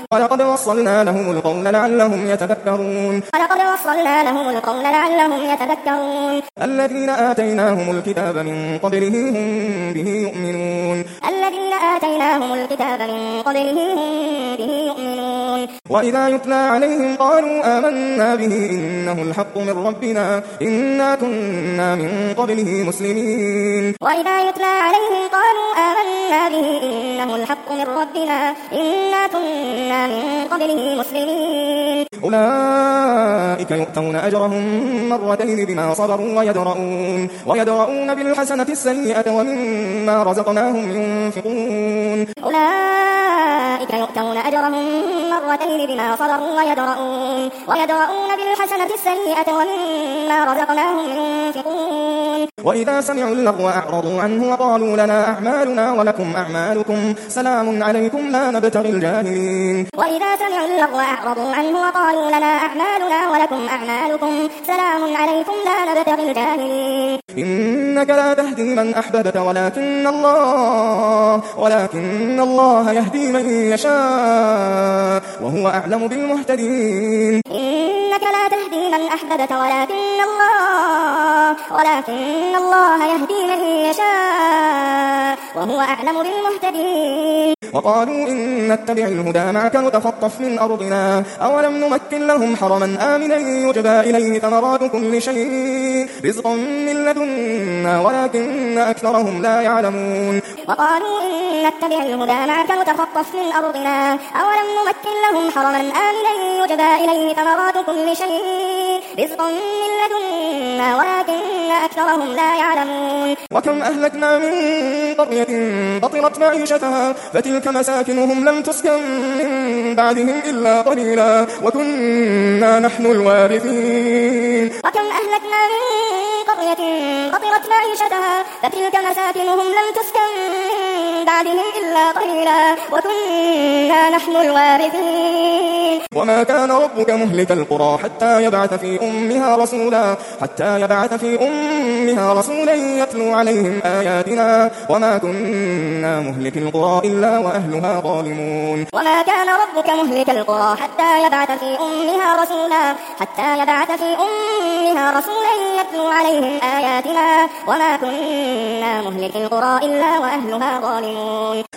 ولقد وصلنا لهم القول لعلهم يتذكرون الذين آتيناهم الكتاب من قبله هم به يؤمنون وإذا يتلى عليهم قالوا آمنا به إنه الحق من ربنا إنا كنا من قبله مسلمين أولئك يؤتون أجرهم مرتين بما صبروا ويدرؤون بالحسنة السيئة ومما رزقناهم ينفقون وإذا سمعوا اللغو أعرضوا عنه وقالوا لنا أعمالنا ولكم أعمالكم سلام عليكم لا نبتغي الجاهلين إنك لا تهدي من أحببت ولكن الله يهدي من يشاء وهو أعلم بالمهتدين وقالوا إن نتبع الهدى معك نتخطف من أرضنا أولم نمكن لهم حرما آمنا يجبى إليه ثمرات كل شيء رزقا من لدنا ولكن أكثرهم لا يعلمون وكم أهلكنا من قرية بطرت معيشتها فتلك مساكنهم لم تسكن من بعدهم إلا قليلا وكنا نحن الوارثين وما كان ربك مهلك القرى حتى يبعث في أمها رسولا يتلو عليهم آياتنا وما كنا مهلك القرى إلا وأهلها ظالمون